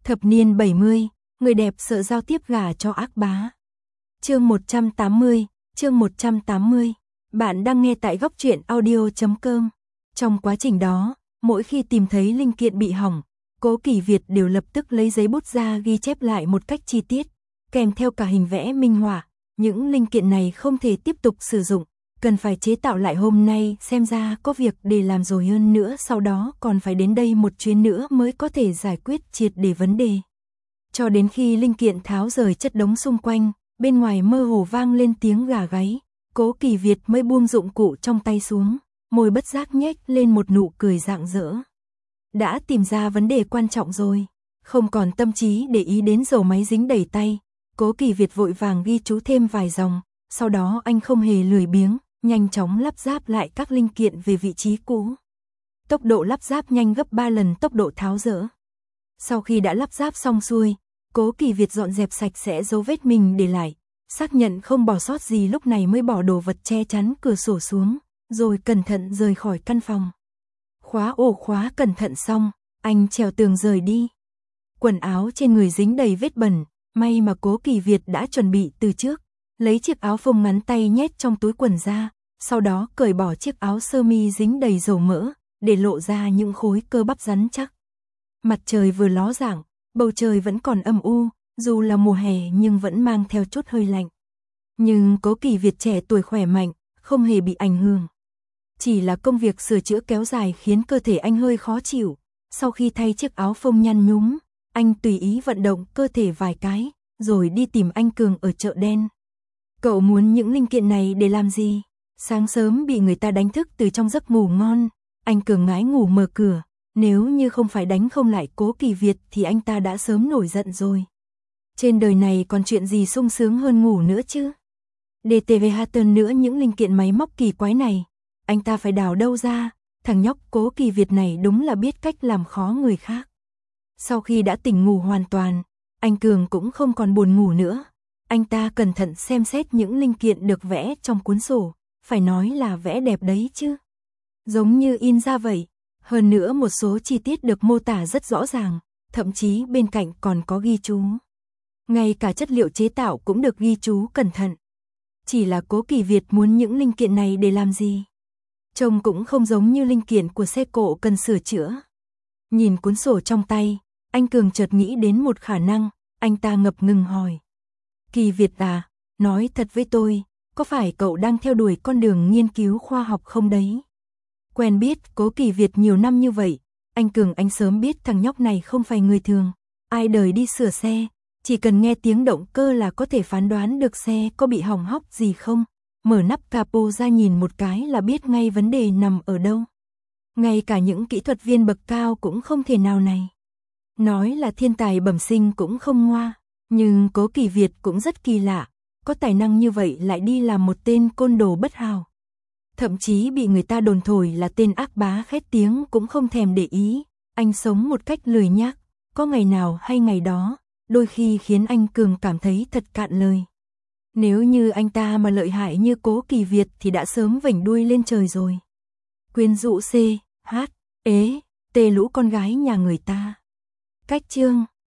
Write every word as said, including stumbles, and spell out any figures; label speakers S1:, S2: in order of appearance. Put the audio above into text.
S1: Thập niên bảy mươi, người đẹp sợ giao tiếp gả cho ác bá. Chương một trăm tám mươi, chương một trăm tám mươi. Bạn đang nghe tại góc truyện audio chấm com. Trong quá trình đó, mỗi khi tìm thấy linh kiện bị hỏng, Cố Kỳ Việt đều lập tức lấy giấy bút ra ghi chép lại một cách chi tiết, kèm theo cả hình vẽ minh họa. Những linh kiện này không thể tiếp tục sử dụng, cần phải chế tạo lại hôm nay, xem ra có việc để làm rồi, hơn nữa sau đó còn phải đến đây một chuyến nữa mới có thể giải quyết triệt để vấn đề. Cho đến khi linh kiện tháo rời chất đống xung quanh, bên ngoài mơ hồ vang lên tiếng gà gáy, Cố Kỳ Việt mới buông dụng cụ trong tay xuống, môi bất giác nhếch lên một nụ cười rạng rỡ. Đã tìm ra vấn đề quan trọng rồi, không còn tâm trí để ý đến dầu máy dính đầy tay. Cố Kỳ Việt vội vàng ghi chú thêm vài dòng, sau đó anh không hề lười biếng, nhanh chóng lắp ráp lại các linh kiện về vị trí cũ. Tốc độ lắp ráp nhanh gấp ba lần tốc độ tháo dỡ. Sau khi đã lắp ráp xong xuôi, Cố Kỳ Việt dọn dẹp sạch sẽ dấu vết mình để lại, xác nhận không bỏ sót gì, lúc này mới bỏ đồ vật che chắn cửa sổ xuống, rồi cẩn thận rời khỏi căn phòng. Khóa ổ khóa cẩn thận xong, anh trèo tường rời đi. Quần áo trên người dính đầy vết bẩn, may mà Cố Kỳ Việt đã chuẩn bị từ trước, lấy chiếc áo phông ngắn tay nhét trong túi quần ra, sau đó cởi bỏ chiếc áo sơ mi dính đầy dầu mỡ, để lộ ra những khối cơ bắp rắn chắc. Mặt trời vừa ló dạng, bầu trời vẫn còn âm u, dù là mùa hè nhưng vẫn mang theo chút hơi lạnh. Nhưng Cố Kỳ Việt trẻ tuổi khỏe mạnh, không hề bị ảnh hưởng. Chỉ là công việc sửa chữa kéo dài khiến cơ thể anh hơi khó chịu. Sau khi thay chiếc áo phông nhăn nhúm, anh tùy ý vận động cơ thể vài cái, rồi đi tìm anh Cường ở chợ đen. Cậu muốn những linh kiện này để làm gì? Sáng sớm bị người ta đánh thức từ trong giấc ngủ ngon, anh Cường ngái ngủ mở cửa. Nếu như không phải đánh không lại Cố Kỳ Việt thì anh ta đã sớm nổi giận rồi. Trên đời này còn chuyện gì sung sướng hơn ngủ nữa chứ? đê tê vê Hatton nữa, những linh kiện máy móc kỳ quái này, anh ta phải đào đâu ra? Thằng nhóc Cố Kỳ Việt này đúng là biết cách làm khó người khác. Sau khi đã tỉnh ngủ hoàn toàn, anh Cường cũng không còn buồn ngủ nữa. Anh ta cẩn thận xem xét những linh kiện được vẽ trong cuốn sổ, phải nói là vẽ đẹp đấy chứ. Giống như in ra vậy. Hơn nữa một số chi tiết được mô tả rất rõ ràng, thậm chí bên cạnh còn có ghi chú. Ngay cả chất liệu chế tạo cũng được ghi chú cẩn thận. Chỉ là Cố Kỳ Việt muốn những linh kiện này để làm gì? Trông cũng không giống như linh kiện của xe cộ cần sửa chữa. Nhìn cuốn sổ trong tay, anh Cường chợt nghĩ đến một khả năng, anh ta ngập ngừng hỏi. Kỳ Việt à, nói thật với tôi, có phải cậu đang theo đuổi con đường nghiên cứu khoa học không đấy? Quen biết Cố Kỳ Việt nhiều năm như vậy, anh Cường anh sớm biết thằng nhóc này không phải người thường. Ai đời đi sửa xe, chỉ cần nghe tiếng động cơ là có thể phán đoán được xe có bị hỏng hóc gì không. Mở nắp capo ra nhìn một cái là biết ngay vấn đề nằm ở đâu. Ngay cả những kỹ thuật viên bậc cao cũng không thể nào này. Nói là thiên tài bẩm sinh cũng không ngoa, nhưng Cố Kỳ Việt cũng rất kỳ lạ, có tài năng như vậy lại đi làm một tên côn đồ bất hào. Thậm chí bị người ta đồn thổi là tên ác bá khét tiếng cũng không thèm để ý, anh sống một cách lười nhác, có ngày nào hay ngày đó, đôi khi khiến anh Cường cảm thấy thật cạn lời. Nếu như anh ta mà lợi hại như Cố Kỳ Việt thì đã sớm vểnh đuôi lên trời rồi. Quyến rũ C, H, ế, tê lũ con gái nhà người ta. Cách chương